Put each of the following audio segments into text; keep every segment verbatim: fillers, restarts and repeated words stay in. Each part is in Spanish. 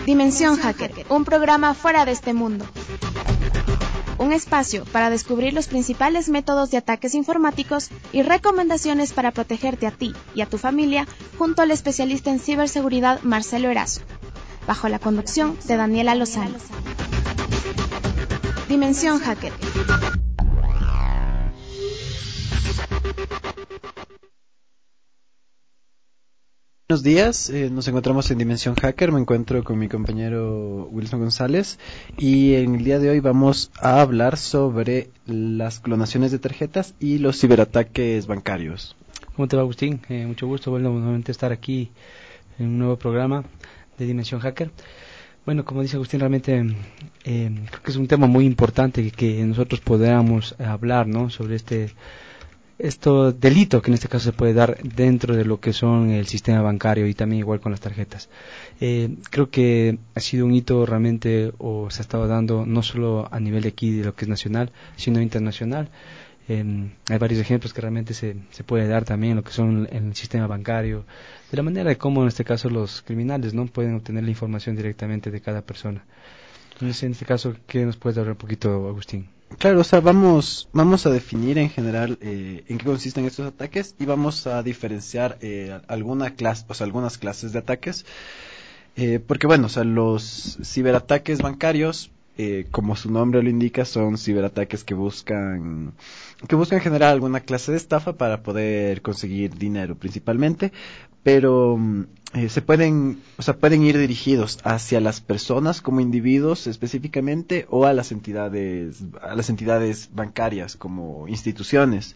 Dimensión Hacker, un programa fuera de este mundo. Un espacio para descubrir los principales métodos de ataques informáticos y recomendaciones para protegerte a ti y a tu familia, junto al especialista en ciberseguridad Marcelo Erazo, bajo la conducción de Daniela Lozano. Dimensión Hacker. Buenos días, eh, nos encontramos en Dimensión Hacker, me encuentro con mi compañero Wilson González y en el día de hoy vamos a hablar sobre las clonaciones de tarjetas y los ciberataques bancarios. ¿Cómo te va, Agustín? Eh, mucho gusto, bueno, nuevamente estar aquí en un nuevo programa de Dimensión Hacker. Bueno, como dice Agustín, realmente eh, creo que es un tema muy importante que, que nosotros podamos hablar, ¿no?, sobre este Esto delito que en este caso se puede dar dentro de lo que son el sistema bancario y también igual con las tarjetas. Eh, creo que ha sido un hito realmente, o se ha estado dando no solo a nivel de aquí de lo que es nacional, sino internacional. Eh, hay varios ejemplos que realmente se, se puede dar también en lo que son en el sistema bancario, de la manera de cómo en este caso los criminales no pueden obtener la información directamente de cada persona. Entonces, en este caso, ¿qué nos puedes hablar un poquito, Agustín? Claro, o sea, vamos, vamos a definir en general eh, en qué consisten estos ataques y vamos a diferenciar eh, alguna clase, o sea, algunas clases de ataques, eh, porque bueno, o sea, los ciberataques bancarios, eh, como su nombre lo indica, son ciberataques que buscan, que buscan generar alguna clase de estafa para poder conseguir dinero, principalmente, pero eh, se pueden, o sea, pueden ir dirigidos hacia las personas como individuos específicamente o a las entidades, a las entidades bancarias como instituciones.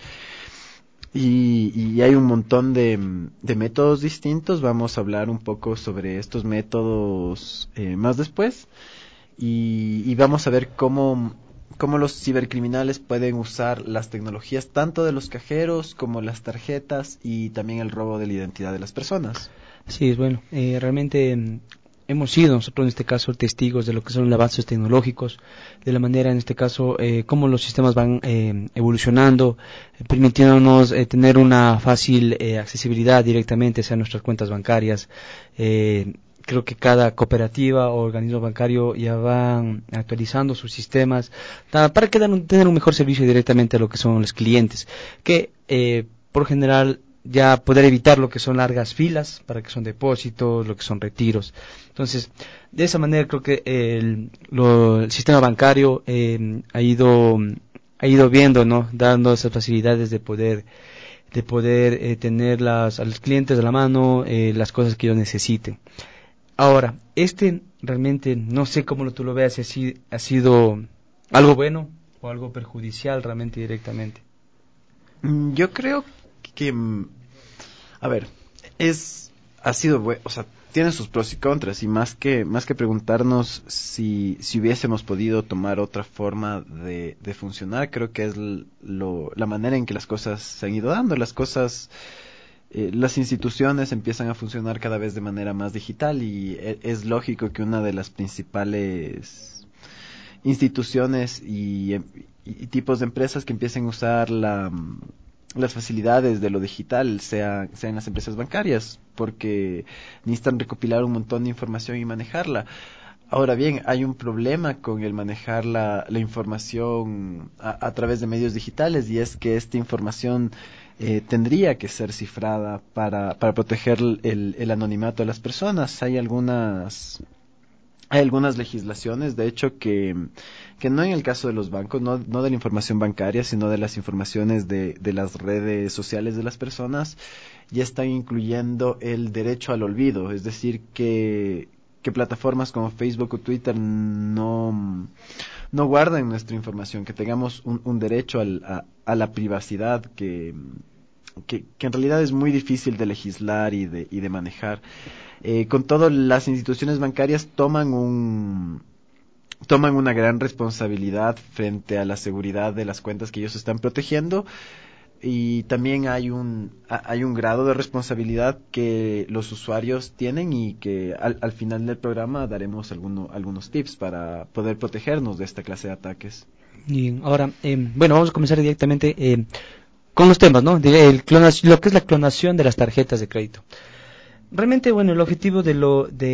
Y, y hay un montón de, de métodos distintos. Vamos a hablar un poco sobre estos métodos eh, más después y, y vamos a ver cómo cómo los cibercriminales pueden usar las tecnologías tanto de los cajeros como las tarjetas y también el robo de la identidad de las personas. Sí, bueno, eh, realmente eh, hemos sido nosotros en este caso testigos de lo que son los avances tecnológicos, de la manera en este caso eh, cómo los sistemas van eh, evolucionando, eh, permitiéndonos eh, tener una fácil eh, accesibilidad directamente hacia nuestras cuentas bancarias. Eh, Creo que cada cooperativa o organismo bancario ya van actualizando sus sistemas para que dan un, tener un mejor servicio directamente a lo que son los clientes, que eh, por general ya poder evitar lo que son largas filas para que son depósitos, lo que son retiros. Entonces, de esa manera creo que el, lo, el sistema bancario eh, ha ido ha ido viendo, ¿no?, dando esas facilidades de poder de poder eh, tener las, a los clientes de la mano eh, las cosas que ellos necesiten. Ahora, este realmente no sé cómo lo, tú lo veas, si ha sido algo bueno o algo perjudicial realmente directamente. Yo creo que, a ver, es, ha sido bueno, o sea, tiene sus pros y contras y más que, más que preguntarnos si, si hubiésemos podido tomar otra forma de, de funcionar, creo que es lo, la manera en que las cosas se han ido dando, las cosas... Eh, las instituciones empiezan a funcionar cada vez de manera más digital y e- es lógico que una de las principales instituciones y, y, y tipos de empresas que empiecen a usar la, las facilidades de lo digital sean, sean las empresas bancarias, porque necesitan recopilar un montón de información y manejarla. Ahora bien, hay un problema con el manejar la, la información a, a través de medios digitales y es que esta información eh, tendría que ser cifrada para, para proteger el, el anonimato de las personas. Hay algunas hay algunas legislaciones, de hecho, que, que no en el caso de los bancos, no, no de la información bancaria, sino de las informaciones de, de las redes sociales de las personas, ya están incluyendo el derecho al olvido, es decir, que que plataformas como Facebook o Twitter no, no guarden nuestra información, que tengamos un, un derecho al, a, a la privacidad que, que, que en realidad es muy difícil de legislar y de, y de manejar. Eh, con todo, las instituciones bancarias toman un toman una gran responsabilidad frente a la seguridad de las cuentas que ellos están protegiendo. Y también hay un hay un grado de responsabilidad que los usuarios tienen y que al, al final del programa daremos alguno, algunos tips para poder protegernos de esta clase de ataques. Y ahora, eh, bueno, vamos a comenzar directamente eh, con los temas, ¿no? De, el clonación, lo que es la clonación de las tarjetas de crédito. Realmente, bueno, el objetivo de lo de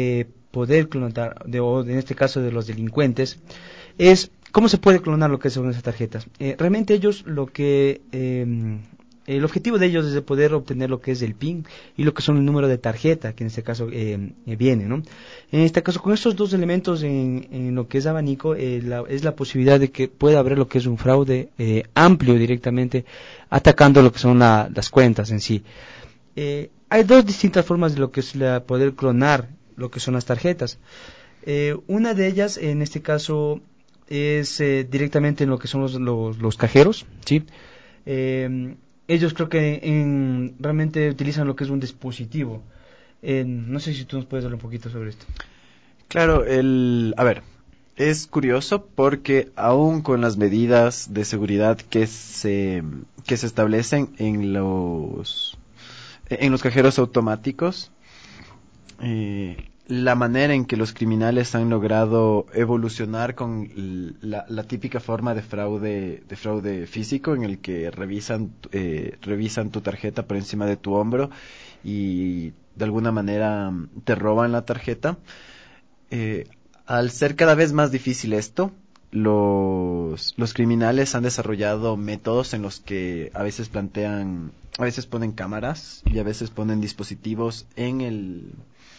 poder clonar, de, o en este caso de los delincuentes, es cómo se puede clonar lo que son esas tarjetas. Eh, realmente ellos lo que... Eh, el objetivo de ellos es de poder obtener lo que es el PIN y lo que son el número de tarjeta, que en este caso eh, eh, viene, ¿no? En este caso, con estos dos elementos en, en lo que es abanico, eh, la, es la posibilidad de que pueda haber lo que es un fraude eh, amplio directamente, atacando lo que son la, las cuentas en sí. Eh, hay dos distintas formas de lo que es la, poder clonar lo que son las tarjetas. Eh, una de ellas, en este caso, es eh, directamente en lo que son los, los, los cajeros, ¿sí? Eh, ellos creo que en, realmente utilizan lo que es un dispositivo. Eh, no sé si tú nos puedes hablar un poquito sobre esto. Claro, el, a ver, es curioso porque aún con las medidas de seguridad que se, que se establecen en los, en los cajeros automáticos, eh, la manera en que los criminales han logrado evolucionar con la, la típica forma de fraude, de fraude físico, en el que revisan, eh, revisan tu tarjeta por encima de tu hombro y de alguna manera te roban la tarjeta. Eh, al ser cada vez más difícil esto, los, los criminales han desarrollado métodos en los que a veces plantean, a veces ponen cámaras y a veces ponen dispositivos en el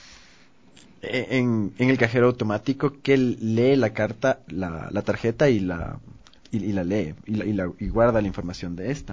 En, en el cajero automático que lee la carta, la, la tarjeta y la y, y la lee y, la, y, la, y guarda la información de esta.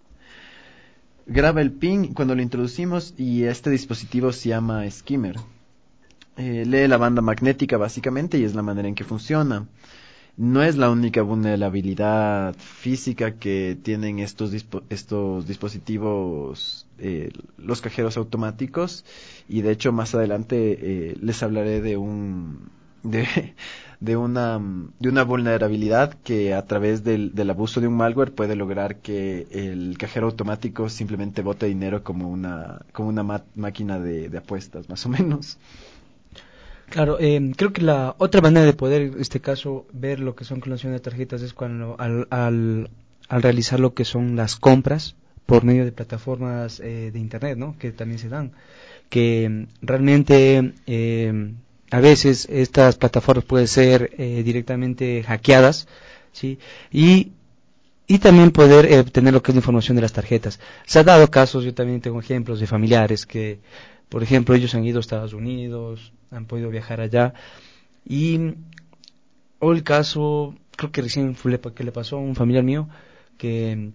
Graba el PIN cuando lo introducimos y este dispositivo se llama skimmer. Eh, lee la banda magnética básicamente y es la manera en que funciona. No es la única vulnerabilidad física que tienen estos dispo estos dispositivos, eh, los cajeros automáticos, y de hecho más adelante eh, les hablaré de un de, de una de una vulnerabilidad que a través del, del abuso de un malware puede lograr que el cajero automático simplemente bote dinero como una como una máquina de, de apuestas, más o menos. Claro, eh, creo que la otra manera de poder, en este caso, ver lo que son clonación de tarjetas es cuando al, al, al realizar lo que son las compras por medio de plataformas eh, de internet, ¿no? Que también se dan, que realmente eh, a veces estas plataformas pueden ser eh, directamente hackeadas, ¿sí? Y y también poder eh, obtener lo que es la información de las tarjetas. Se ha dado casos, yo también tengo ejemplos de familiares que, por ejemplo, ellos han ido a Estados Unidos, han podido viajar allá, y o el caso, creo que recién fue que le pasó a un familiar mío, que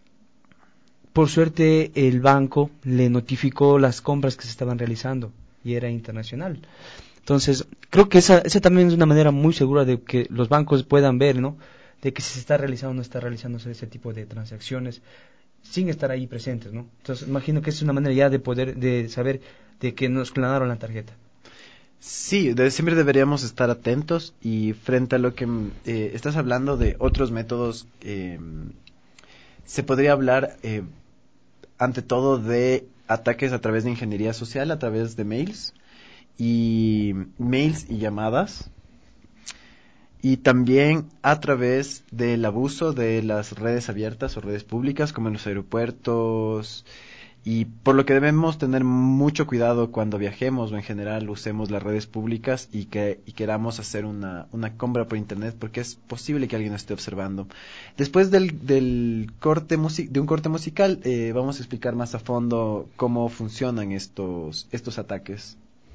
por suerte el banco le notificó las compras que se estaban realizando, y era internacional. Entonces, creo que esa, esa también es una manera muy segura de que los bancos puedan ver, ¿no?, de que si se está realizando o no está realizándose ese tipo de transacciones sin estar ahí presentes, ¿no? Entonces, imagino que es una manera ya de poder, de saber de que nos clonaron la tarjeta. Sí, de, siempre deberíamos estar atentos, y frente a lo que eh, estás hablando de otros métodos, eh, se podría hablar eh, ante todo de ataques a través de ingeniería social, a través de mails y mails y llamadas, y también a través del abuso de las redes abiertas o redes públicas como en los aeropuertos, y por lo que debemos tener mucho cuidado cuando viajemos o en general usemos las redes públicas y que y queramos hacer una, una compra por internet, porque es posible que alguien nos esté observando. Después del, del corte music, de un corte musical eh, vamos a explicar más a fondo cómo funcionan estos, estos ataques.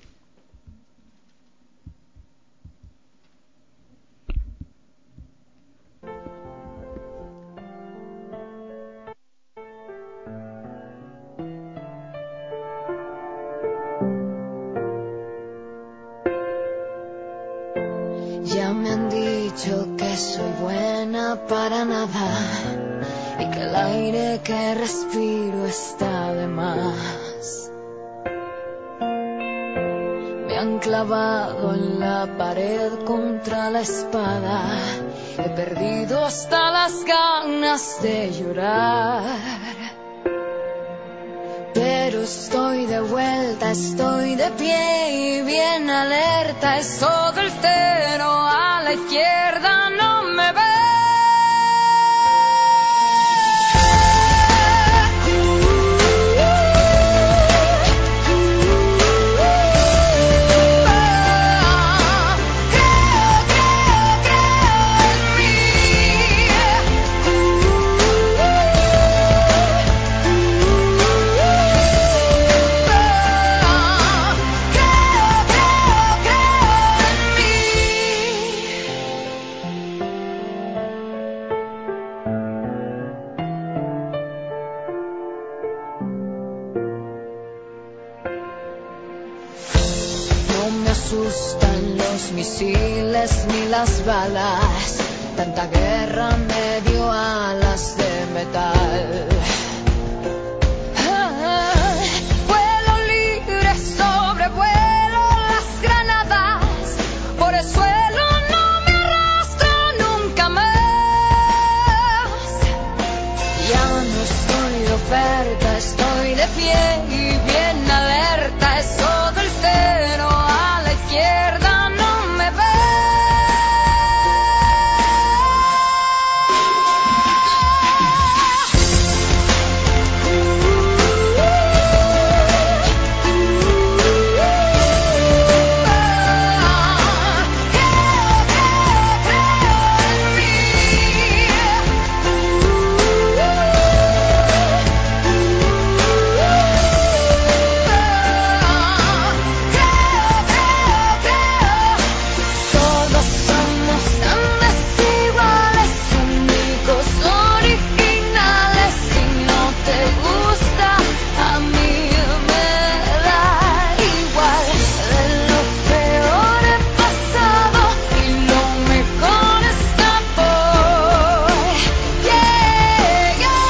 Ya me han dicho que soy buena para nada y que el aire que respiro está de más. Me han clavado en la pared contra la espada. He perdido hasta las ganas de llorar. Pero estoy de vuelta, estoy de pie y bien alerta. Es todo el cero a la izquierda, no me ve. fusiles ni las balas, tanta guerra me dio alas de metal. Ah, vuelo libre, sobrevuelo las granadas, por el suelo no me arrastro nunca más. Ya no estoy de oferta, estoy de pie y bien alerta, eso del cero a la izquierda no me ve. Todos somos tan desiguales, únicos, originales. Si no te gusta, a mí me da igual. De lo peor he pasado y lo mejor está por llegar.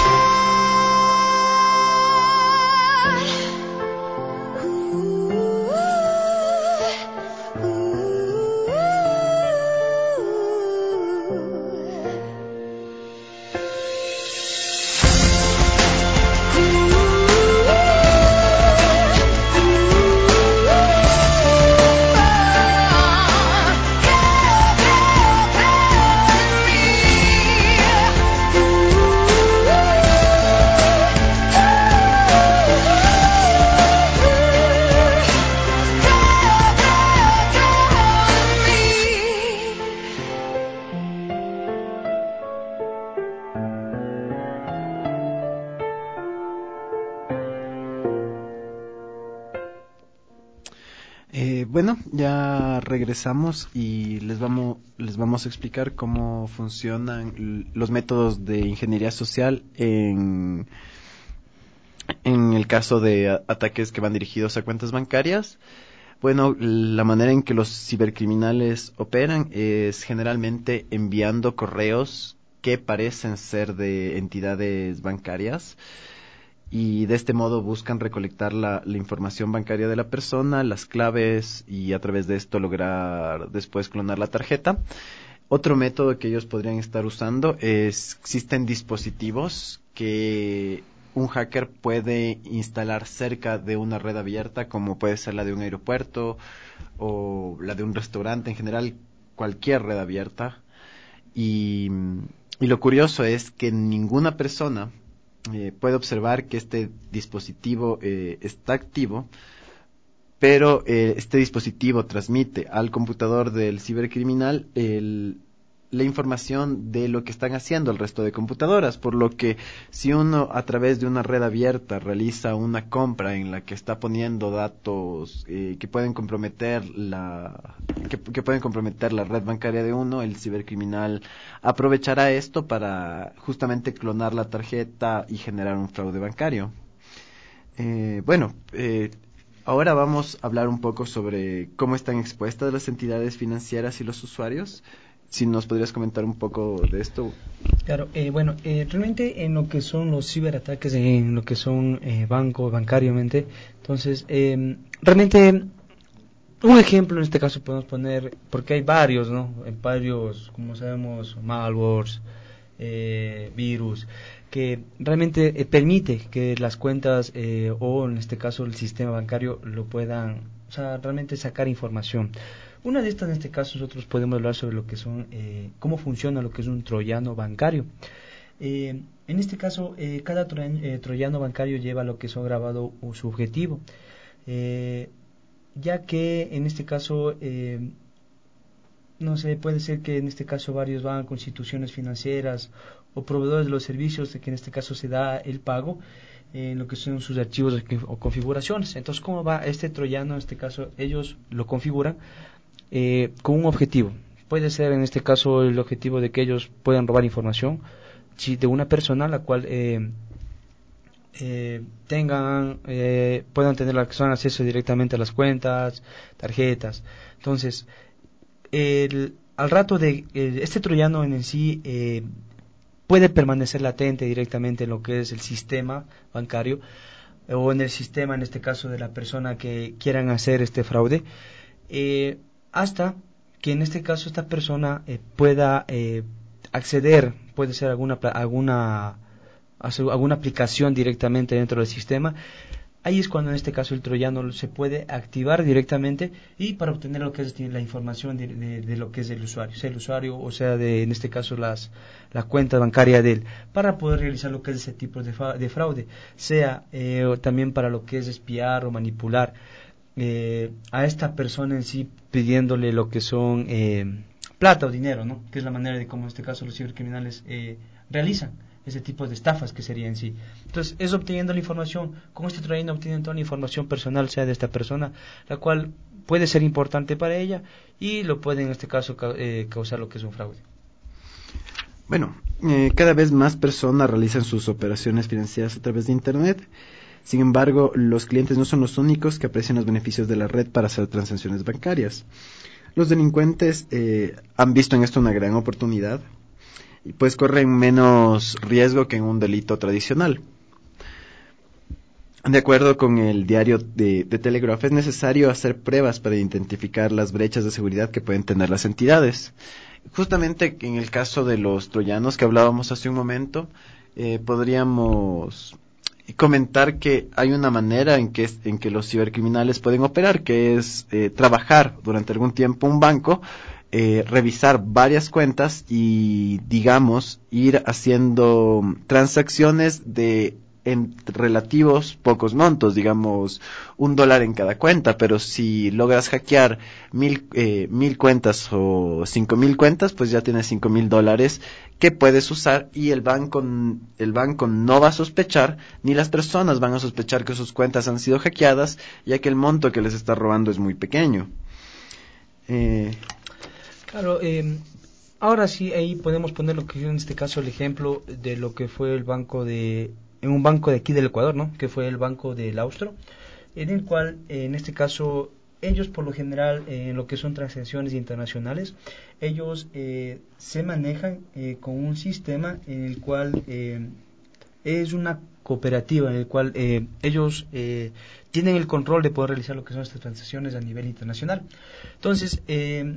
Eh, bueno, ya regresamos y les vamos, les vamos a explicar cómo funcionan l- los métodos de ingeniería social en, en el caso de a- ataques que van dirigidos a cuentas bancarias. Bueno, la manera en que los cibercriminales operan es generalmente enviando correos que parecen ser de entidades bancarias y de este modo buscan recolectar la, la información bancaria de la persona, las claves y a través de esto lograr después clonar la tarjeta. Otro método que ellos podrían estar usando es, existen dispositivos que un hacker puede instalar cerca de una red abierta, como puede ser la de un aeropuerto o la de un restaurante, en general cualquier red abierta. Y, y lo curioso es que ninguna persona eh, puede observar que este dispositivo eh, está activo, pero eh, este dispositivo transmite al computador del cibercriminal el, la información de lo que están haciendo el resto de computadoras, por lo que si uno a través de una red abierta realiza una compra en la que está poniendo datos eh, que pueden comprometer la que, que pueden comprometer la red bancaria de uno, el cibercriminal aprovechará esto para justamente clonar la tarjeta y generar un fraude bancario. Eh, bueno, eh, ahora vamos a hablar un poco sobre cómo están expuestas las entidades financieras y los usuarios. Si nos podrías comentar un poco de esto. Claro, eh, bueno, eh, realmente en lo que son los ciberataques, en lo que son eh, banco, bancariamente, entonces, eh, realmente, un ejemplo en este caso podemos poner, porque hay varios, ¿no? Hay varios, como sabemos, malwares, eh, virus, que realmente eh, permite que las cuentas eh, o en este caso el sistema bancario lo puedan, o sea, realmente sacar información. Una de estas, en este caso, nosotros podemos hablar sobre lo que son, eh, cómo funciona lo que es un troyano bancario. Eh, en este caso, eh, cada troyano, eh, troyano bancario lleva lo que son grabado o su objetivo, eh, ya que en este caso, eh, no sé, puede ser que en este caso varios bancos, instituciones financieras o proveedores de los servicios de que en este caso se da el pago en lo que son sus archivos o configuraciones. Entonces, ¿cómo va este troyano? En este caso, ellos lo configuran eh, con un objetivo. Puede ser en este caso el objetivo de que ellos puedan robar información si de una persona la cual eh, eh, tengan eh, puedan tener la acceso directamente a las cuentas, tarjetas. Entonces, el, al rato de el, este troyano en sí eh, puede permanecer latente directamente en lo que es el sistema bancario o en el sistema, en este caso, de la persona que quieran hacer este fraude, eh, hasta que en este caso esta persona eh, pueda eh, acceder, puede ser alguna alguna alguna aplicación directamente dentro del sistema. Ahí es cuando en este caso el troyano se puede activar directamente y para obtener lo que es la información de, de, de lo que es el usuario, sea el usuario o sea de, en este caso las la cuenta bancaria de él, para poder realizar lo que es ese tipo de, fa, de fraude, sea eh, o también para lo que es espiar o manipular eh, a esta persona en sí, pidiéndole lo que son eh, plata o dinero, ¿no? Que es la manera de cómo en este caso los cibercriminales eh, realizan ese tipo de estafas que sería en sí. Entonces, es obteniendo la información, con este troyano obtienen toda la información personal, sea de esta persona, la cual puede ser importante para ella y lo puede en este caso ca eh, causar lo que es un fraude. Bueno, eh, cada vez más personas realizan sus operaciones financieras a través de Internet. Sin embargo, los clientes no son los únicos que aprecian los beneficios de la red para hacer transacciones bancarias. Los delincuentes eh, han visto en esto una gran oportunidad, y pues corren menos riesgo que en un delito tradicional. De acuerdo con el diario de, de Telegraph, es necesario hacer pruebas para identificar las brechas de seguridad que pueden tener las entidades. Justamente en el caso de los troyanos que hablábamos hace un momento, eh, podríamos comentar que hay una manera en que, en que los cibercriminales pueden operar, que es eh, trabajar durante algún tiempo un banco, Eh, revisar varias cuentas y, digamos, ir haciendo transacciones de en relativos pocos montos, digamos, un dólar en cada cuenta, pero si logras hackear mil, eh, mil cuentas o cinco mil cuentas, pues ya tienes cinco mil dólares que puedes usar y el banco, el banco no va a sospechar, ni las personas van a sospechar que sus cuentas han sido hackeadas, ya que el monto que les está robando es muy pequeño. Eh, Claro, eh, ahora sí, ahí podemos poner lo que en este caso el ejemplo de lo que fue el banco de, en un banco de aquí del Ecuador, ¿no? Que fue el banco del Austro, en el cual, eh, en este caso, ellos por lo general, eh, en lo que son transacciones internacionales, ellos eh, se manejan eh, con un sistema en el cual eh, es una cooperativa, en el cual eh, ellos eh, tienen el control de poder realizar lo que son estas transacciones a nivel internacional. Entonces, eh,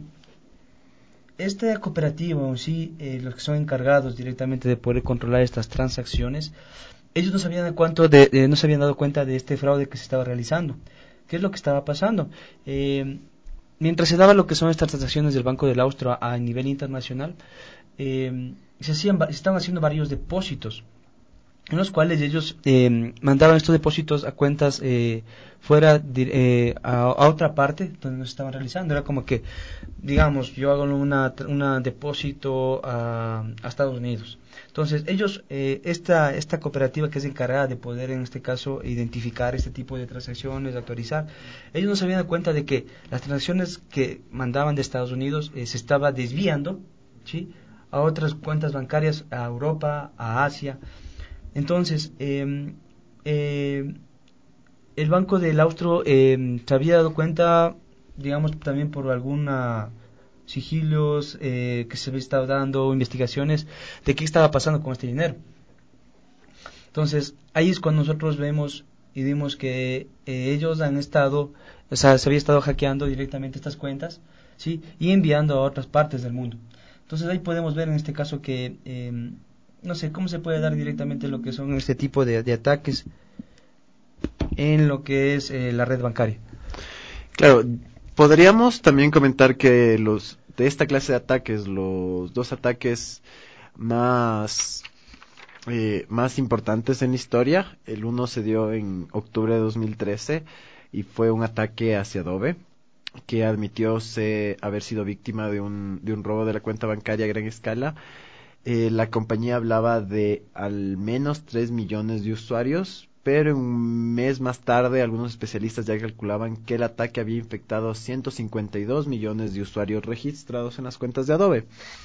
esta cooperativa o sí, eh, los que son encargados directamente de poder controlar estas transacciones, ellos no sabían cuánto de, eh, no se habían dado cuenta de este fraude que se estaba realizando. ¿Qué es lo que estaba pasando? Eh, mientras se daba lo que son estas transacciones del Banco del Austro a, a nivel internacional, eh, se hacían, se estaban haciendo varios depósitos, en los cuales ellos eh, mandaban estos depósitos a cuentas eh, fuera de, eh, a, a otra parte donde no se estaban realizando. Era como que, digamos, yo hago una, una depósito a, a Estados Unidos. Entonces ellos, eh, esta, esta cooperativa que es encargada de poder en este caso identificar este tipo de transacciones, de autorizar, ellos no se habían dado cuenta de que las transacciones que mandaban de Estados Unidos eh, se estaba desviando, ¿sí?, a otras cuentas bancarias, a Europa, a Asia. Entonces, eh, eh, el Banco del Austro eh, se había dado cuenta, digamos, también por alguna sigilios eh, que se había estado dando, investigaciones, de qué estaba pasando con este dinero. Entonces, ahí es cuando nosotros vemos y vimos que eh, ellos han estado, o sea, se había estado hackeando directamente estas cuentas, ¿sí?, y enviando a otras partes del mundo. Entonces, ahí podemos ver en este caso que... Eh, no sé cómo se puede dar directamente lo que son este tipo de, de ataques en lo que es eh, la red bancaria. Claro, podríamos también comentar que los de esta clase de ataques, los dos ataques más eh, más importantes en la historia, el uno se dio en octubre de dos mil trece y fue un ataque hacia Adobe, que admitió se, haber sido víctima de un de un robo de la cuenta bancaria a gran escala. Eh, la compañía hablaba de al menos tres millones de usuarios, pero un mes más tarde algunos especialistas ya calculaban que el ataque había infectado ciento cincuenta y dos millones de usuarios registrados en las cuentas de Adobe.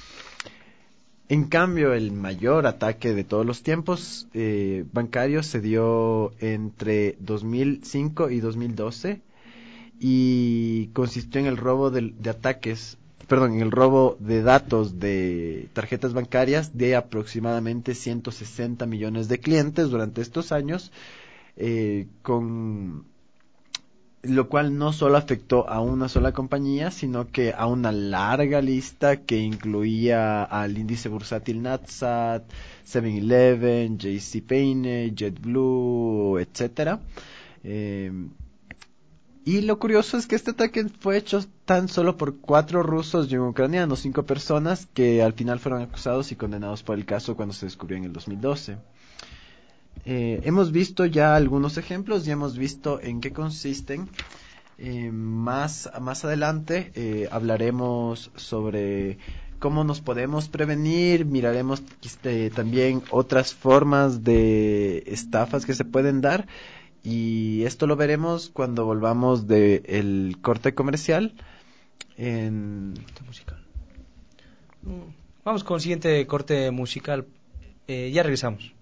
En cambio, el mayor ataque de todos los tiempos eh, bancarios se dio entre dos mil cinco y dos mil doce y consistió en el robo de, de ataques perdón, en el robo de datos de tarjetas bancarias de aproximadamente ciento sesenta millones de clientes durante estos años, eh, con lo cual no solo afectó a una sola compañía, sino que a una larga lista que incluía al índice bursátil Nasdaq, seven eleven, JCPenney, JetBlue, etcétera. Eh, y lo curioso es que este ataque fue hecho tan solo por cuatro rusos y un ucraniano, cinco personas que al final fueron acusados y condenados por el caso cuando se descubrió en el dos mil doce. Eh, hemos visto ya algunos ejemplos y hemos visto en qué consisten. Eh, más, más adelante eh, hablaremos sobre cómo nos podemos prevenir, miraremos este, también otras formas de estafas que se pueden dar, y esto lo veremos cuando volvamos del corte comercial. En... musical. Vamos con el siguiente corte musical. Eh, ya regresamos.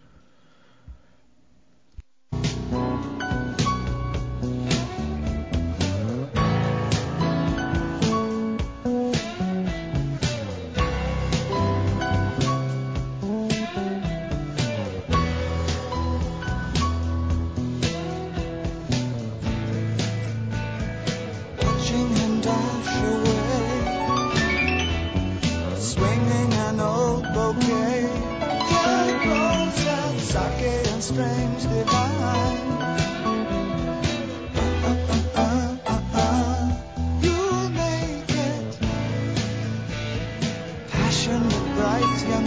Strange divine. Uh, uh, uh, uh, uh. You'll make it. Passionate, bright young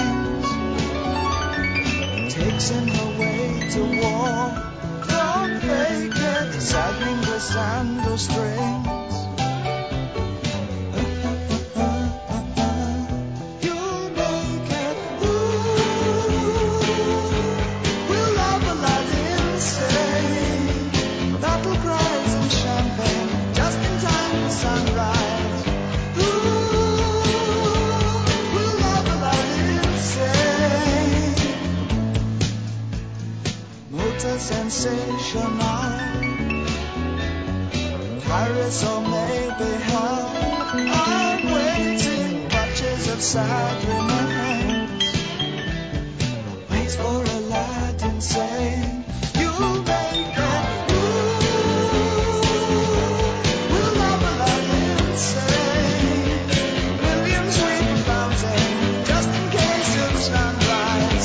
things. Takes him away to war. Don't fake it. Sagging the sandal strings. Sensational, Paris or maybe hell. I'm waiting, watches of sad remains. Waits for Aladdin saying, you'll make it. Ooh, we'll love Aladdin saying, Williams sweep a fountain, just in case of sunrise.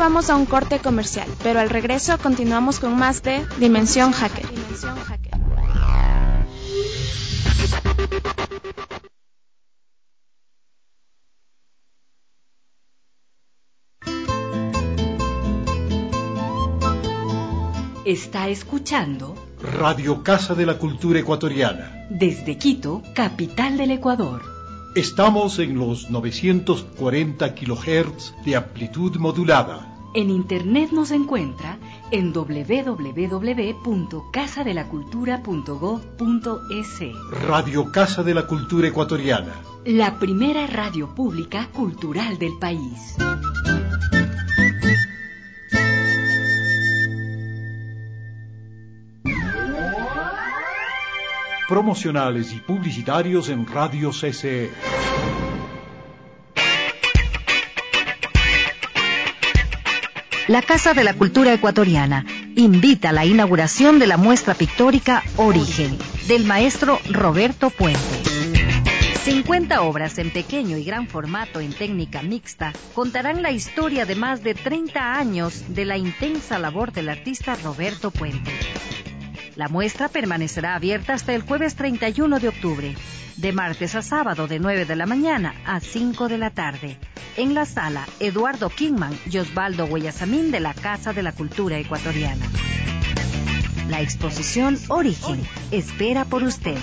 vamos a un corte comercial, pero al regreso continuamos con más de Dimensión Hacker. Está escuchando Radio Casa de la Cultura Ecuatoriana. Desde Quito, capital del Ecuador. Estamos en los novecientos cuarenta kilohertz de amplitud modulada. En internet nos encuentra en doble u doble u doble u punto casa de la cultura punto gob punto es. Radio Casa de la Cultura Ecuatoriana. La primera radio pública cultural del país. Promocionales y publicitarios en Radio C C E. La Casa de la Cultura Ecuatoriana invita a la inauguración de la muestra pictórica Origen, del maestro Roberto Puente. cincuenta obras en pequeño y gran formato en técnica mixta contarán la historia de más de treinta años de la intensa labor del artista Roberto Puente. La muestra permanecerá abierta hasta el jueves treinta y uno de octubre, de martes a sábado de nueve de la mañana a cinco de la tarde, en la sala Eduardo Kingman y Osvaldo Guayasamín de la Casa de la Cultura Ecuatoriana. La exposición Origen espera por usted.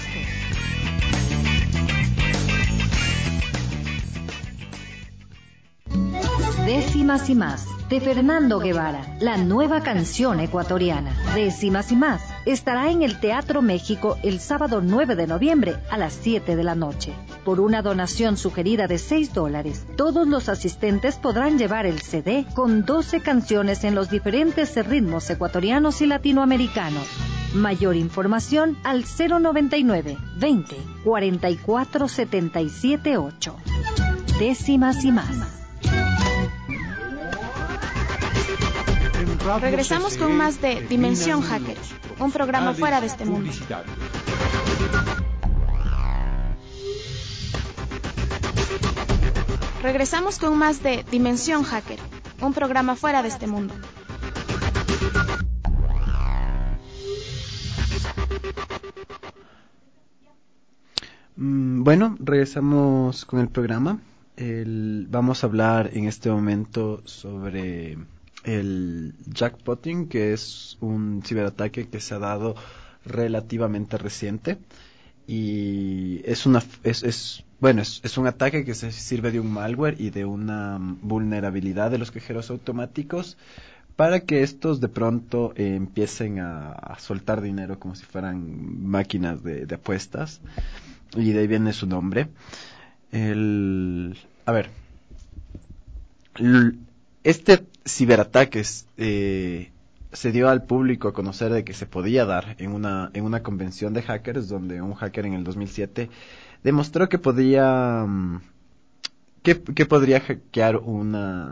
Décimas y más, de Fernando Guevara, la nueva canción ecuatoriana. Décimas y más estará en el Teatro México el sábado nueve de noviembre a las siete de la noche. Por una donación sugerida de seis dólares, todos los asistentes podrán llevar el C D con doce canciones en los diferentes ritmos ecuatorianos y latinoamericanos. Mayor información al cero noventa y nueve, veinte, cuarenta y cuatro, setenta y siete ocho. Décimas y más. Regresamos con más de Dimensión Hacker, un programa fuera de este mundo. Regresamos con más de Dimensión Hacker, un programa fuera de este mundo. Bueno, regresamos con el programa. El, vamos a hablar en este momento sobre el jackpotting, que es un ciberataque que se ha dado relativamente reciente y es una es, es bueno es, es un ataque que se sirve de un malware y de una vulnerabilidad de los cajeros automáticos para que estos de pronto eh, empiecen a, a soltar dinero como si fueran máquinas de, de apuestas, y de ahí viene su nombre. El, a ver, l, este ciberataques eh, se dio al público a conocer de que se podía dar en una en una convención de hackers, donde un hacker en el dos mil siete demostró que podía que, que podría hackear una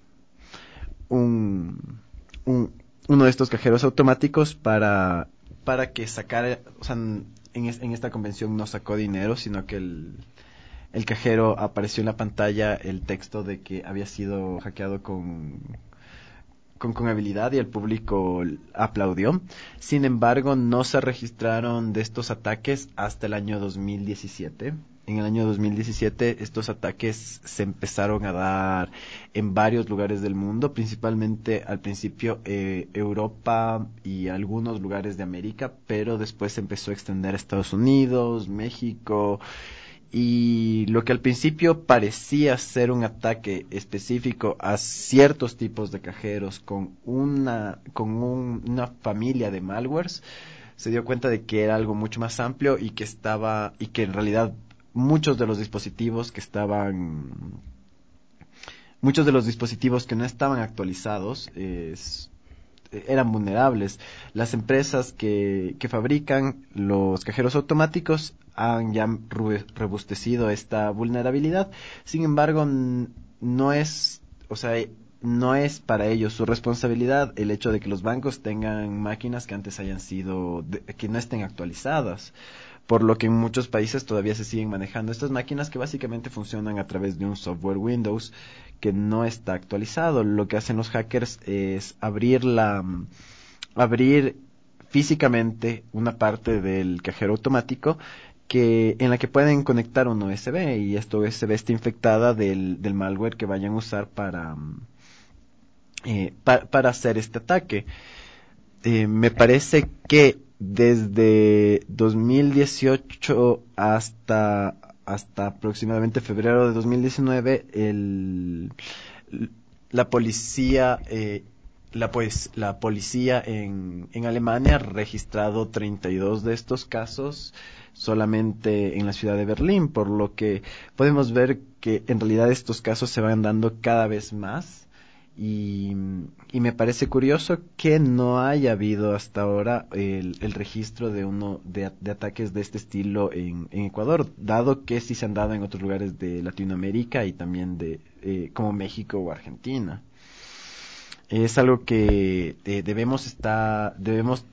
un, un uno de estos cajeros automáticos para para que sacara, o sea, en, en esta convención no sacó dinero, sino que el El cajero apareció en la pantalla el texto de que había sido hackeado con, con, con habilidad, y el público aplaudió. Sin embargo, no se registraron de estos ataques hasta el año dos mil diecisiete. En el año dos mil diecisiete estos ataques se empezaron a dar en varios lugares del mundo, principalmente al principio eh, Europa y algunos lugares de América, pero después se empezó a extender a Estados Unidos, México. Y lo que al principio parecía ser un ataque específico a ciertos tipos de cajeros con una con un, una familia de malwares, se dio cuenta de que era algo mucho más amplio y que estaba y que en realidad muchos de los dispositivos que estaban muchos de los dispositivos que no estaban actualizados es, eran vulnerables. Las empresas que, que fabrican los cajeros automáticos han ya robustecido esta vulnerabilidad. Sin embargo, no es, o sea, no es para ellos su responsabilidad el hecho de que los bancos tengan máquinas que antes hayan sido, de, que no estén actualizadas, por lo que en muchos países todavía se siguen manejando estas máquinas que básicamente funcionan a través de un software Windows que no está actualizado. Lo que hacen los hackers es abrir la abrir físicamente una parte del cajero automático que en la que pueden conectar un U S B, y esta U S B está infectada del, del malware que vayan a usar para eh, pa, para hacer este ataque. Eh, me parece que desde dos mil dieciocho hasta hasta aproximadamente febrero de dos mil diecinueve el la policía eh, la pues la policía en en Alemania ha registrado treinta y dos de estos casos solamente en la ciudad de Berlín, por lo que podemos ver que en realidad estos casos se van dando cada vez más. Y, y me parece curioso que no haya habido hasta ahora el, el registro de uno de, de ataques de este estilo en, en Ecuador, dado que sí se han dado en otros lugares de Latinoamérica y también de eh, como México o Argentina. Es algo que eh, debemos estar, debemos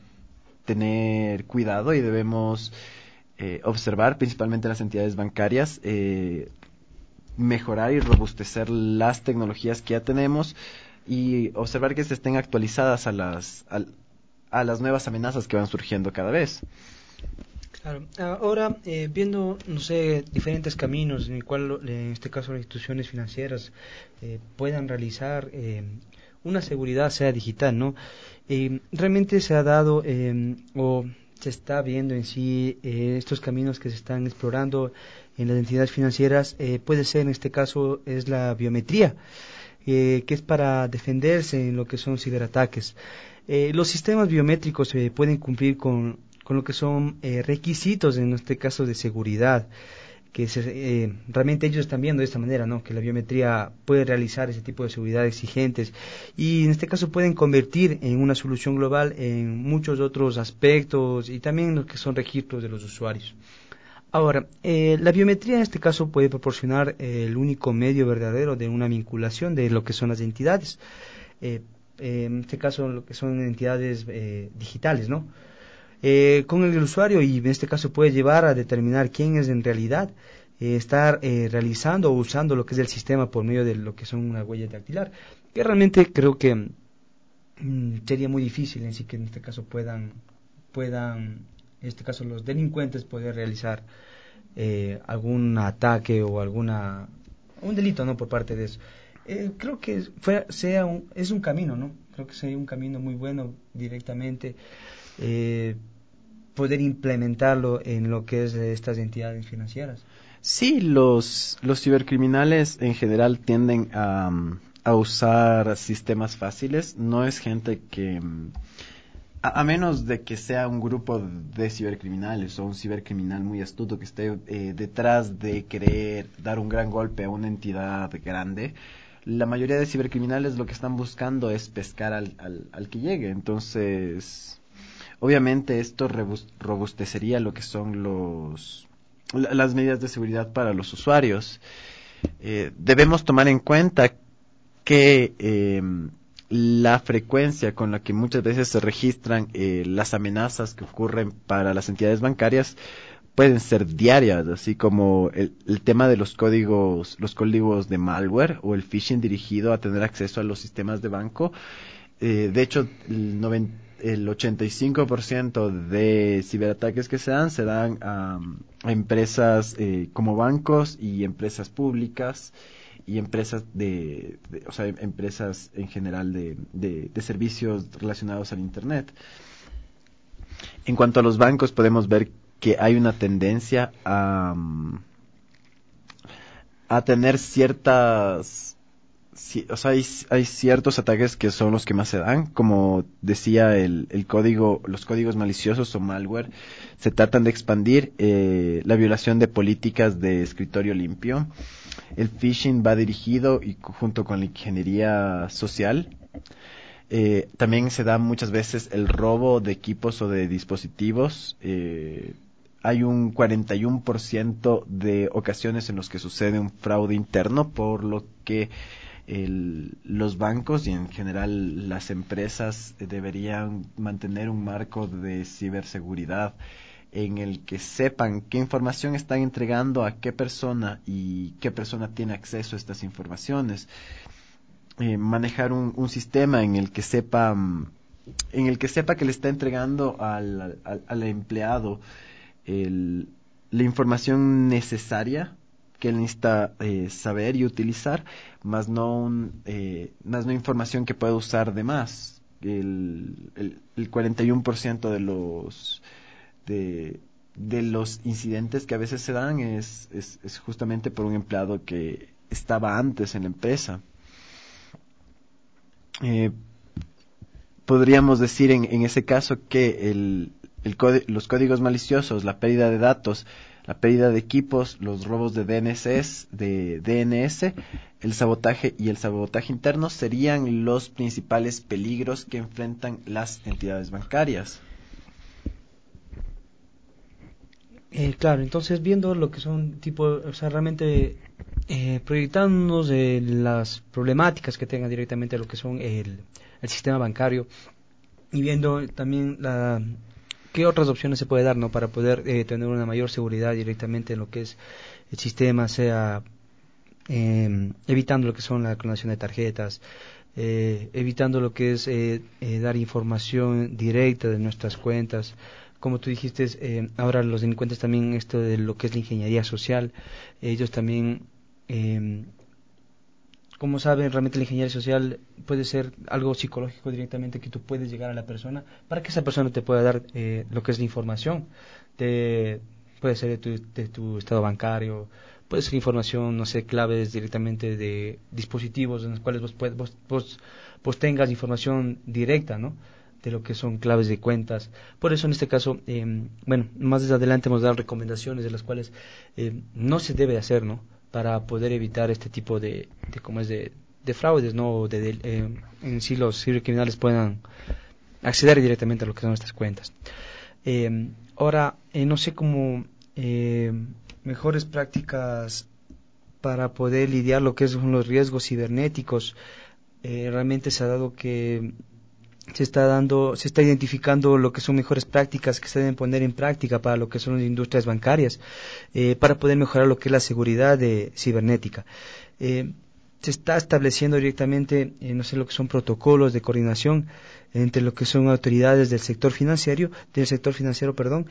tener cuidado y debemos eh, observar, principalmente las entidades bancarias, eh, mejorar y robustecer las tecnologías que ya tenemos y observar que se estén actualizadas a las a, a las nuevas amenazas que van surgiendo cada vez. Claro. Ahora, eh, viendo, no sé, diferentes caminos en el cual, en este caso, las instituciones financieras eh, puedan realizar eh, una seguridad, sea digital, ¿no? Eh, realmente se ha dado eh, o se está viendo en sí eh, estos caminos que se están explorando en las entidades financieras, eh, puede ser en este caso es la biometría, eh, que es para defenderse en lo que son ciberataques. Eh, los sistemas biométricos eh, pueden cumplir con, con lo que son eh, requisitos, en este caso de seguridad, que se, eh, realmente ellos están viendo de esta manera, ¿no? Que la biometría puede realizar ese tipo de seguridad exigentes y en este caso pueden convertir en una solución global en muchos otros aspectos y también lo que son registros de los usuarios. Ahora, eh, la biometría en este caso puede proporcionar eh, el único medio verdadero de una vinculación de lo que son las entidades, eh, eh, en este caso lo que son entidades eh, digitales, ¿no? Eh, con el usuario, y en este caso puede llevar a determinar quién es en realidad, eh, estar eh, realizando o usando lo que es el sistema por medio de lo que son una huella dactilar, que realmente creo que mm, sería muy difícil en sí que en este caso puedan, puedan en este caso los delincuentes poder realizar eh, algún ataque o alguna un delito, ¿no? Por parte de eso. Eh, creo que fue, sea un, es un camino, ¿no? Creo que sería un camino muy bueno directamente. Eh, poder implementarlo en lo que es estas entidades financieras. Sí, los, los cibercriminales en general tienden a, a usar sistemas fáciles. No es gente que, a, a menos de que sea un grupo de cibercriminales o un cibercriminal muy astuto que esté eh, detrás de querer dar un gran golpe a una entidad grande, la mayoría de cibercriminales lo que están buscando es pescar al, al, al que llegue. Entonces, obviamente esto robustecería lo que son los las medidas de seguridad para los usuarios. Eh, debemos tomar en cuenta que eh, la frecuencia con la que muchas veces se registran eh, las amenazas que ocurren para las entidades bancarias pueden ser diarias, así como el, el tema de los códigos, los códigos de malware o el phishing dirigido a tener acceso a los sistemas de banco. Eh, de hecho, el noventa el ochenta y cinco por ciento de ciberataques que se dan se dan a, a empresas eh, como bancos y empresas públicas y empresas de, de o sea, empresas en general de, de, de servicios relacionados al Internet. En cuanto a los bancos, podemos ver que hay una tendencia a, a tener ciertas Sí, o sea, hay, hay ciertos ataques que son los que más se dan, como decía el, el código, los códigos maliciosos o malware, se tratan de expandir eh, la violación de políticas de escritorio limpio. El phishing va dirigido y junto con la ingeniería social. Eh, también se da muchas veces el robo de equipos o de dispositivos. Eh, hay un cuarenta y uno por ciento de ocasiones en los que sucede un fraude interno, por lo que El, los bancos y en general las empresas deberían mantener un marco de ciberseguridad en el que sepan qué información están entregando a qué persona y qué persona tiene acceso a estas informaciones. Eh, manejar un, un sistema en el que sepa en el que sepa que le está entregando al, al, al empleado el, la información necesaria que él necesita eh, saber y utilizar, más no un, eh, más no información que pueda usar de más. El, el, el cuarenta y uno por ciento de los de, de los incidentes que a veces se dan es, es, es justamente por un empleado que estaba antes en la empresa. Eh, podríamos decir en, en ese caso que el, el cód- los códigos maliciosos, la pérdida de datos, la pérdida de equipos, los robos de D N S, de D N S, el sabotaje y el sabotaje interno serían los principales peligros que enfrentan las entidades bancarias. Eh, claro, entonces viendo lo que son tipo, o sea, realmente eh, proyectándonos de las problemáticas que tenga directamente lo que son el, el sistema bancario y viendo también la qué otras opciones se puede dar, ¿no? Para poder eh, tener una mayor seguridad directamente en lo que es el sistema, sea eh, evitando lo que son la clonación de tarjetas, eh, evitando lo que es eh, eh, dar información directa de nuestras cuentas. Como tú dijiste, eh, ahora los delincuentes también, esto de lo que es la ingeniería social, ellos también, eh, como saben, realmente la ingeniería social puede ser algo psicológico directamente, que tú puedes llegar a la persona para que esa persona te pueda dar eh, lo que es la información, de, puede ser de tu, de tu estado bancario, puede ser información, no sé, claves directamente de dispositivos en los cuales vos, puedes, vos, vos, vos tengas información directa, ¿no?, de lo que son claves de cuentas. Por eso en este caso, eh, bueno, más adelante hemos dado recomendaciones de las cuales eh, no se debe hacer, ¿no?, para poder evitar este tipo de, de como es de, de fraudes, ¿no?, de, de eh, en sí los cibercriminales puedan acceder directamente a lo que son estas cuentas. Eh, ahora, eh, no sé cómo eh, mejores prácticas para poder lidiar lo que son los riesgos cibernéticos. Eh, realmente se ha dado que se está dando, se está identificando lo que son mejores prácticas que se deben poner en práctica para lo que son las industrias bancarias, eh, para poder mejorar lo que es la seguridad de cibernética. Eh, se está estableciendo directamente, eh, no sé, lo que son protocolos de coordinación entre lo que son autoridades del sector financiero, del sector financiero, perdón,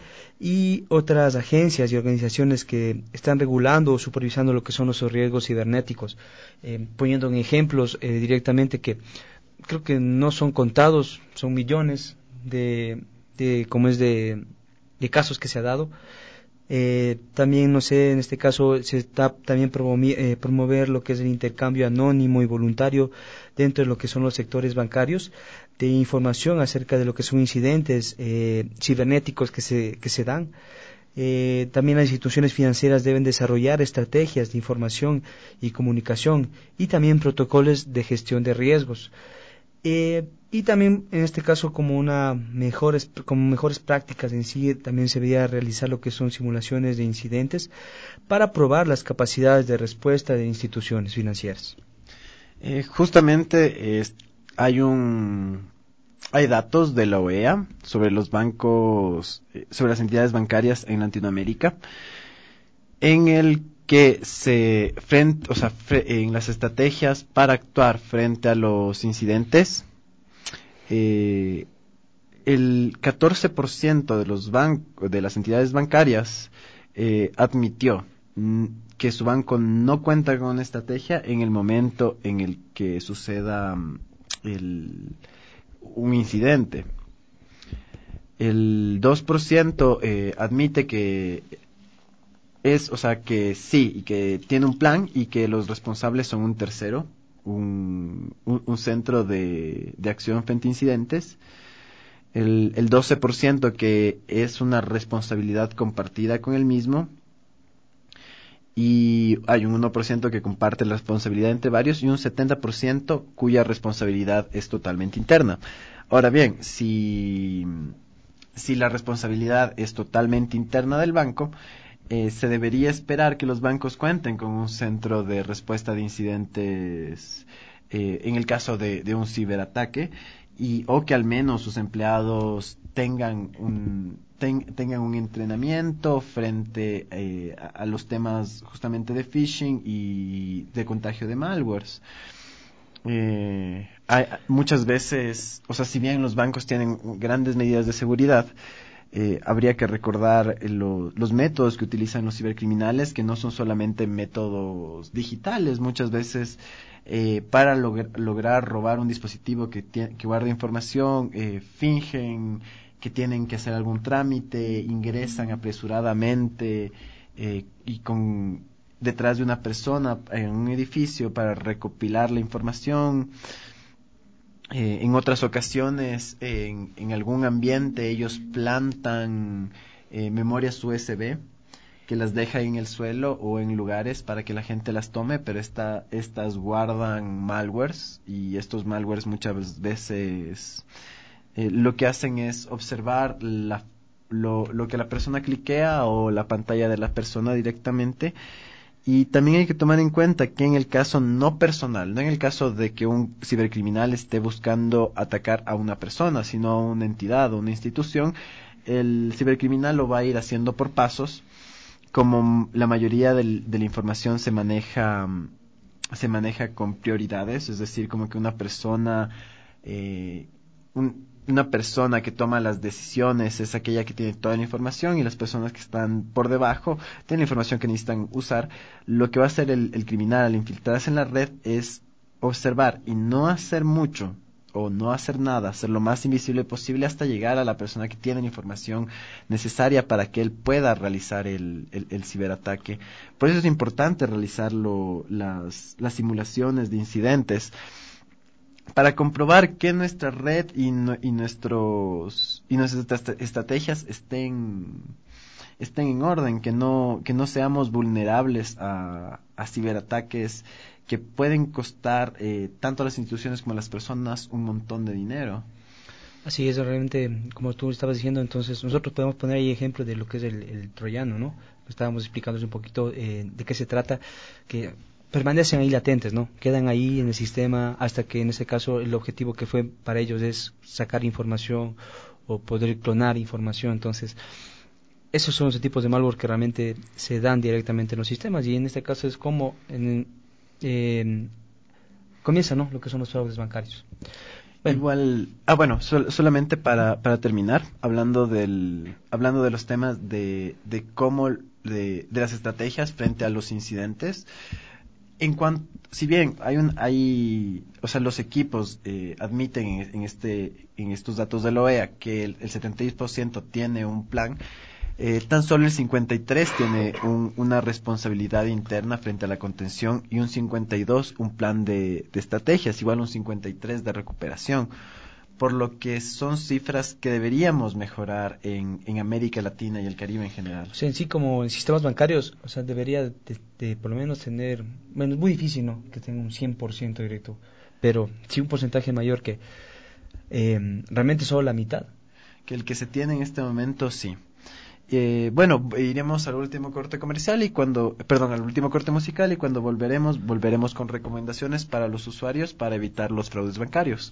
y otras agencias y organizaciones que están regulando o supervisando lo que son los riesgos cibernéticos, eh, poniendo en ejemplos eh, directamente que creo que no son contados, son millones de, de como es de, de casos que se ha dado. Eh, también, no sé, en este caso se está también promovi- eh, promover lo que es el intercambio anónimo y voluntario dentro de lo que son los sectores bancarios de información acerca de lo que son incidentes eh, cibernéticos que se, que se dan. Eh, también las instituciones financieras deben desarrollar estrategias de información y comunicación y también protocolos de gestión de riesgos. Eh, y también en este caso como una mejores como mejores prácticas en sí también se debería realizar lo que son simulaciones de incidentes para probar las capacidades de respuesta de instituciones financieras. Eh, justamente eh, hay un hay datos de la O E A sobre los bancos, eh, sobre las entidades bancarias en Latinoamérica, en el que se frente, o sea, fre, en las estrategias para actuar frente a los incidentes, eh, el catorce por ciento de los bancos, de las entidades bancarias, eh, admitió mm, que su banco no cuenta con una estrategia en el momento en el que suceda mm, el, un incidente. El dos por ciento eh, admite que es, o sea, que sí, y que tiene un plan y que los responsables son un tercero, un, un, un centro de, de acción frente a incidentes. El, el doce por ciento que es una responsabilidad compartida con el mismo. Y hay un uno por ciento que comparte la responsabilidad entre varios y un setenta por ciento cuya responsabilidad es totalmente interna. Ahora bien, si, si la responsabilidad es totalmente interna del banco, Eh, se debería esperar que los bancos cuenten con un centro de respuesta de incidentes eh, en el caso de, de un ciberataque y o que al menos sus empleados tengan un ten, tengan un entrenamiento frente eh, a, a los temas justamente de phishing y de contagio de malwares. Eh, hay, muchas veces, o sea, si bien los bancos tienen grandes medidas de seguridad, eh, habría que recordar eh, lo, los métodos que utilizan los cibercriminales, que no son solamente métodos digitales. Muchas veces eh, para log- lograr robar un dispositivo que, tie- que guarda información, eh, fingen que tienen que hacer algún trámite, ingresan apresuradamente eh, y con detrás de una persona en un edificio para recopilar la información. Eh, en otras ocasiones, en, en algún ambiente, ellos plantan eh, memorias U S B que las deja en el suelo o en lugares para que la gente las tome, pero esta, estas guardan malwares, y estos malwares muchas veces eh, lo que hacen es observar la, lo, lo que la persona cliquea o la pantalla de la persona directamente. Y también hay que tomar en cuenta que en el caso no personal, no en el caso de que un cibercriminal esté buscando atacar a una persona, sino a una entidad o una institución, el cibercriminal lo va a ir haciendo por pasos. Como la mayoría del, de la información se maneja, se maneja con prioridades, es decir, como que una persona, eh, un, una persona que toma las decisiones es aquella que tiene toda la información, y las personas que están por debajo tienen la información que necesitan usar. Lo que va a hacer el, el criminal al infiltrarse en la red es observar y no hacer mucho o no hacer nada, ser lo más invisible posible hasta llegar a la persona que tiene la información necesaria para que él pueda realizar el, el, el ciberataque. Por eso es importante realizar lo, las, las simulaciones de incidentes, para comprobar que nuestra red y, no, y nuestros y nuestras estrategias estén estén en orden, que no que no seamos vulnerables a, a ciberataques que pueden costar eh, tanto a las instituciones como a las personas un montón de dinero. Así es, realmente, como tú estabas diciendo, entonces nosotros podemos poner ahí ejemplo de lo que es el, el troyano, ¿no? Estábamos explicándoles un poquito eh, de qué se trata, que permanecen ahí latentes, ¿no? Quedan ahí en el sistema hasta que, en ese caso, el objetivo que fue para ellos es sacar información o poder clonar información. Entonces, esos son los tipos de malware que realmente se dan directamente en los sistemas, y en este caso es como en, eh, comienza, ¿no?, lo que son los fraudes bancarios. Bueno. Igual, ah bueno, sol, solamente para, para terminar, hablando del, hablando de los temas de, de cómo, de, de las estrategias frente a los incidentes. En cuanto, si bien hay un, hay, o sea, los equipos eh, admiten en, en este, en estos datos de la O E A que el, el setenta y seis por ciento tiene un plan, eh, tan solo el cincuenta y tres por ciento tiene un, una responsabilidad interna frente a la contención, y un cincuenta y dos por ciento un plan de, de estrategias, igual un cincuenta y tres por ciento de recuperación. Por lo que son cifras que deberíamos mejorar en, en América Latina y el Caribe en general. O sea, en sí, como en sistemas bancarios, o sea, debería de, de por lo menos tener, bueno, es muy difícil, ¿no?, que tenga un cien por ciento directo, pero sí un porcentaje mayor, que eh, realmente solo la mitad. Que el que se tiene en este momento, sí. Eh, bueno, iremos al último corte comercial y cuando, perdón, al último corte musical, y cuando volveremos, volveremos con recomendaciones para los usuarios para evitar los fraudes bancarios.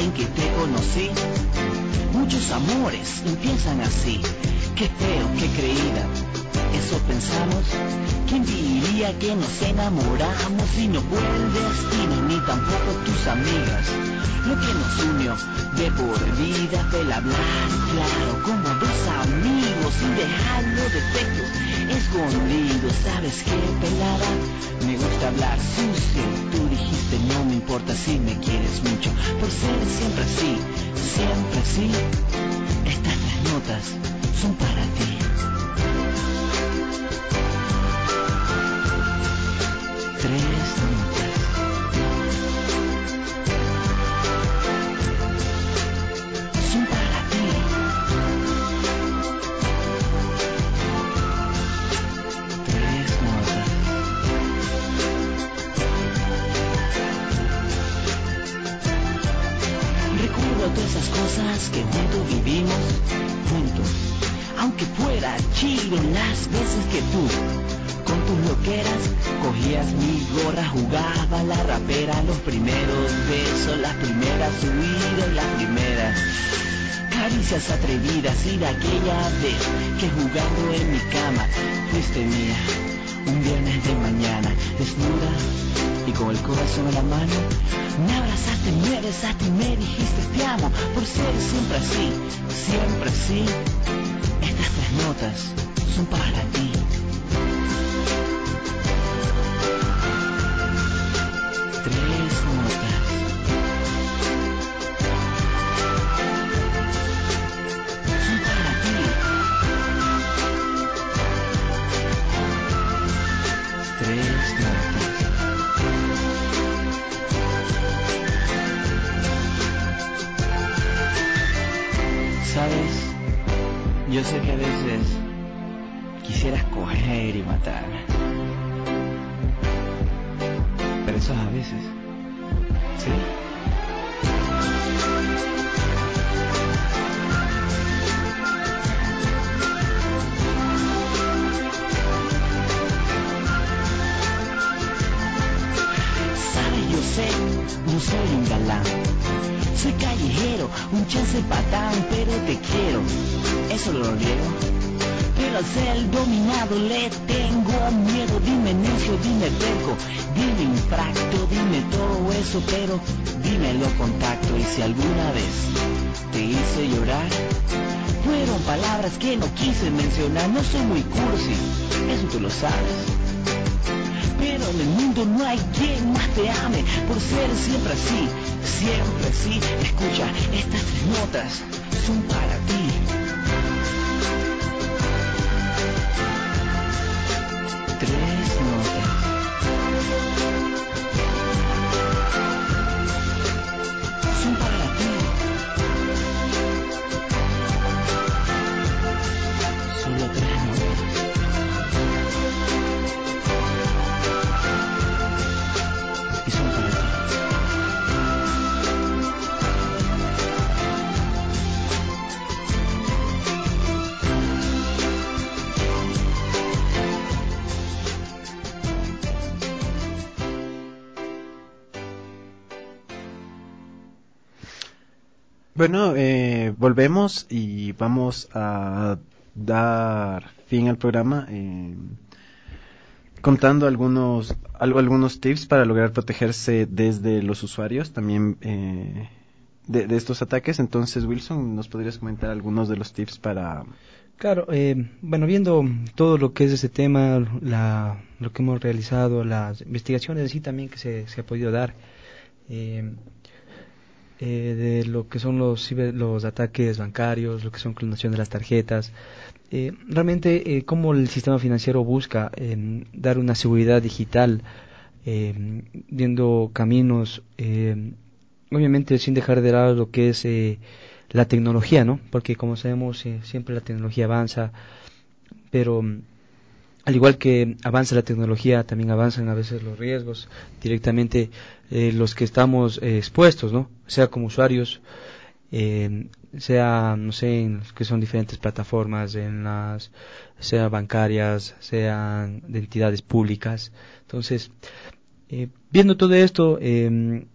en que te conocí. Muchos amores empiezan así, qué feo, qué creída, eso pensamos. ¿Quién diría que nos enamoramos y no fue el destino ni tampoco tus amigas? Lo que nos unió de por vida fue el hablar claro como dos amigos sin dejar los defectos escondidos. ¿Sabes qué, pelada? Me gusta hablar sucio. Tú dijiste no me importa si me quieres mucho, por ser siempre así, siempre así. Estas tres notas son para ti. Tres notas. Son para ti. Tres notas. Recuerdo todas esas cosas que juntos vivimos, juntos. Aunque fuera chido las veces que tú con tus loqueras cogías mi gorra, jugaba la rapera, los primeros besos, las primeras huidas y las primeras caricias atrevidas. Y de aquella vez que jugando en mi cama fuiste mía, un viernes de mañana, desnuda y con el corazón en la mano, me abrazaste, me besaste y me dijiste te amo, por ser siempre así, siempre así. Estas tres notas son para ti. Tres notas. Son para ti. Tres notas. ¿Sabes? Yo sé que a veces quisieras coger y matarme, pero eso es a veces, ¿sí? ¿Sabes? Yo sé, no soy un galán, soy callejero, un chance patán, pero te quiero, eso lo niego. Pero al ser dominado le tengo miedo. Dime necio, dime terco, dime infracto, dime todo eso, pero dímelo con tacto. Y si alguna vez te hice llorar, fueron palabras que no quise mencionar. No soy muy cursi, eso tú lo sabes, pero en el mundo no hay quien más te ame, por ser siempre así, siempre así. Escucha, estas tres notas son para ti. Tres notas. Son para ti. Solo tres notas. Y son para ti. Bueno, eh, volvemos y vamos a dar fin al programa eh, contando algunos algo, algunos tips para lograr protegerse desde los usuarios también eh, de, de estos ataques. Entonces, Wilson, ¿nos podrías comentar algunos de los tips para...? Claro, eh, bueno, viendo todo lo que es este tema, la, lo que hemos realizado, las investigaciones así también que se, se ha podido dar, eh, eh, de lo que son los ciber, los ataques bancarios, lo que son clonación de las tarjetas, eh, realmente eh, cómo el sistema financiero busca eh, dar una seguridad digital, eh, viendo caminos, eh, obviamente sin dejar de lado lo que es eh, la tecnología, ¿no? Porque como sabemos eh, siempre la tecnología avanza, pero al igual que avanza la tecnología, también avanzan a veces los riesgos directamente, eh, los que estamos eh, expuestos, ¿no? Sea como usuarios, eh, sea, no sé, en que son diferentes plataformas, en las, sea bancarias, sean de entidades públicas. Entonces, eh, viendo todo esto, eh,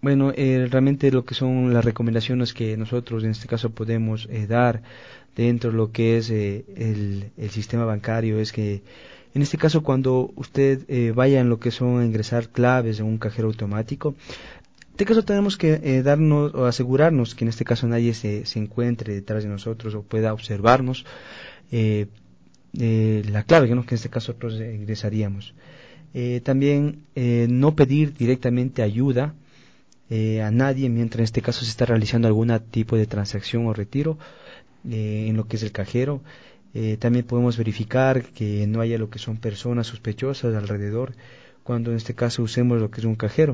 Bueno, eh, realmente lo que son las recomendaciones que nosotros en este caso podemos eh, dar dentro de lo que es eh, el, el sistema bancario es que en este caso cuando usted eh, vaya en lo que son a ingresar claves en un cajero automático, en este caso tenemos que eh, darnos o asegurarnos que en este caso nadie se, se encuentre detrás de nosotros o pueda observarnos eh, eh, la clave, ¿no? Que en este caso nosotros eh, ingresaríamos. Eh, también eh, no pedir directamente ayuda Eh, a nadie mientras en este caso se está realizando algún tipo de transacción o retiro eh, en lo que es el cajero. Eh, también podemos verificar que no haya lo que son personas sospechosas alrededor cuando en este caso usemos lo que es un cajero.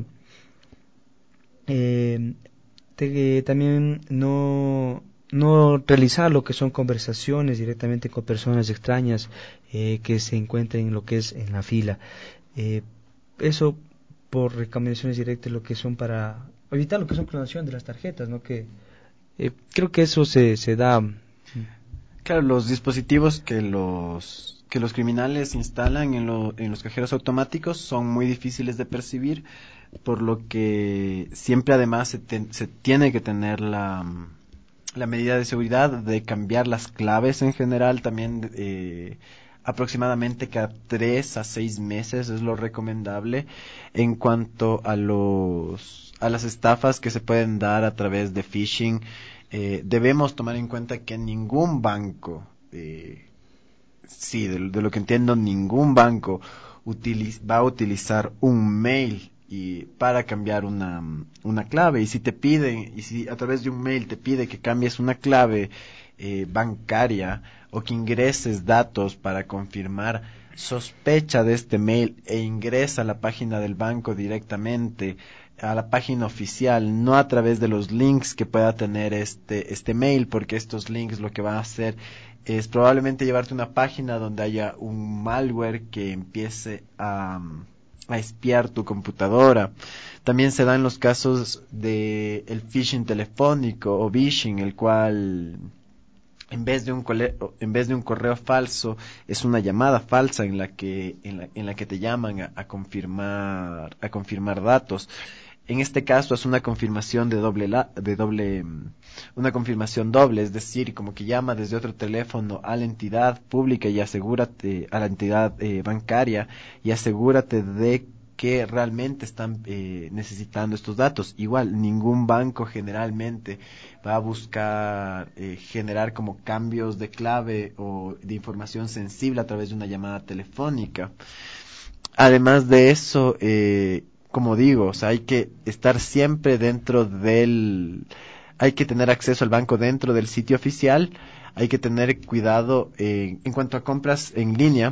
Eh, te, también no, no realizar lo que son conversaciones directamente con personas extrañas eh, que se encuentren en lo que es en la fila. Eh, eso por recomendaciones directas lo que son para evitar lo que son clonación de las tarjetas, ¿no? Que eh, creo que eso se, se da. Claro, los dispositivos que los que los criminales instalan en, lo, en los cajeros automáticos son muy difíciles de percibir, por lo que siempre además se, te, se tiene que tener la, la medida de seguridad de cambiar las claves en general también. Eh, aproximadamente cada tres a seis meses es lo recomendable. En cuanto a los a las estafas que se pueden dar a través de phishing, eh, debemos tomar en cuenta que ningún banco, eh, sí, de, de lo que entiendo, ningún banco utiliz, va a utilizar un mail y para cambiar una, una clave. Y si te piden, y si a través de un mail te pide que cambies una clave eh, bancaria o que ingreses datos para confirmar, sospecha de este mail e ingresa a la página del banco directamente, a la página oficial, no a través de los links que pueda tener este, este mail, porque estos links lo que van a hacer es probablemente llevarte a una página donde haya un malware que empiece a, a espiar tu computadora. También se dan los casos de el phishing telefónico o phishing, el cual en vez de un cole, en vez de un correo falso es una llamada falsa en la que en la, en la que te llaman a, a confirmar a confirmar datos. En este caso es una confirmación de doble la, de doble una confirmación doble, es decir, como que llama desde otro teléfono a la entidad pública y asegúrate a la entidad eh, bancaria y asegúrate de que realmente están eh, necesitando estos datos. Igual, ningún banco generalmente va a buscar eh, generar como cambios de clave o de información sensible a través de una llamada telefónica. Además de eso, eh, como digo, o sea, hay que estar siempre dentro del... Hay que tener acceso al banco dentro del sitio oficial, hay que tener cuidado eh, en cuanto a compras en línea.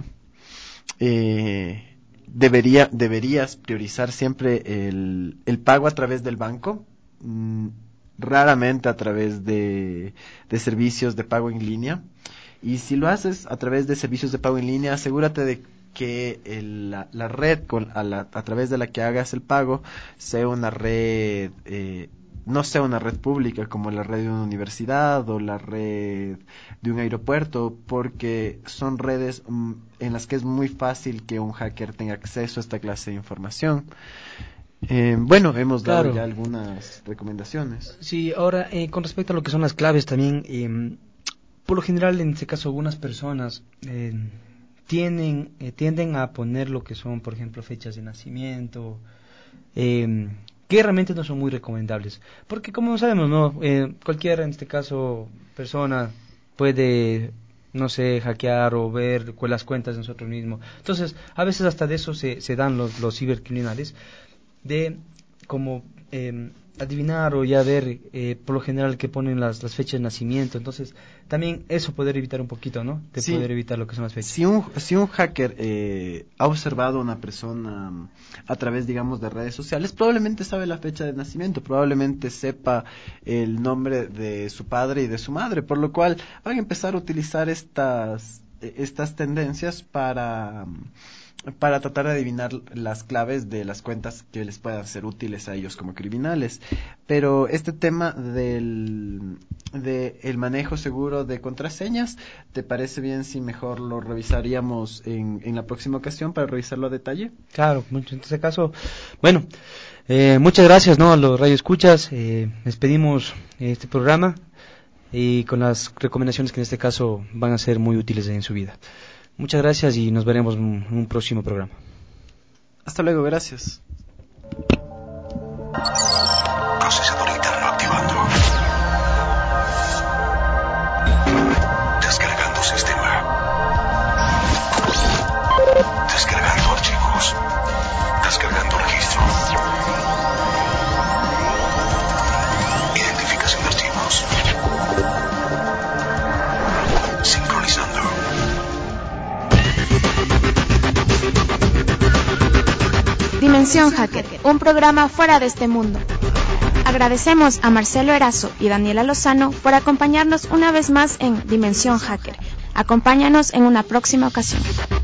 Eh, Debería, deberías priorizar siempre el, el pago a través del banco, mm, raramente a través de, de servicios de pago en línea. Y si lo haces a través de servicios de pago en línea, asegúrate de que el, la, la red con, a, la, a través de la que hagas el pago sea una red, eh, no sea una red pública como la red de una universidad o la red de un aeropuerto, porque son redes mm, en las que es muy fácil que un hacker tenga acceso a esta clase de información. Eh, bueno, hemos dado Claro. ya algunas recomendaciones. Sí, ahora eh, con respecto a lo que son las claves también, eh, por lo general en este caso algunas personas eh, tienden, eh, tienden a poner lo que son, por ejemplo, fechas de nacimiento, eh, que realmente no son muy recomendables, porque como sabemos, no, eh, cualquier en este caso persona puede, no sé, hackear o ver cu- las cuentas de nosotros mismos. Entonces, a veces hasta de eso se, se dan los, los cibercriminales, de como eh, adivinar o ya ver eh, por lo general que ponen las, las fechas de nacimiento. Entonces, también eso poder evitar un poquito, ¿no? De Sí. poder evitar lo que son las fechas. Si un, si un hacker eh, ha observado a una persona mm, a través, digamos, de redes sociales, probablemente sabe la fecha de nacimiento, probablemente sepa el nombre de su padre y de su madre, por lo cual van a empezar a utilizar estas, eh, estas tendencias para, para tratar de adivinar las claves de las cuentas que les puedan ser útiles a ellos como criminales. Pero este tema del de el manejo seguro de contraseñas, ¿te parece bien si mejor lo revisaríamos en, en la próxima ocasión para revisarlo a detalle? Claro, mucho en este caso. Bueno, eh, muchas gracias, ¿no?, a los radioescuchas. Eh, les pedimos este programa y con las recomendaciones que en este caso van a ser muy útiles en su vida. Muchas gracias y nos veremos en un próximo programa. Hasta luego, gracias. Procesador interno activando. Descargando sistema. Descargando archivos. Descargando registro. Identificación de archivos. Sincronizando. Dimensión Hacker, un programa fuera de este mundo. Agradecemos a Marcelo Erazo y Daniela Lozano por acompañarnos una vez más en Dimensión Hacker. Acompáñanos en una próxima ocasión.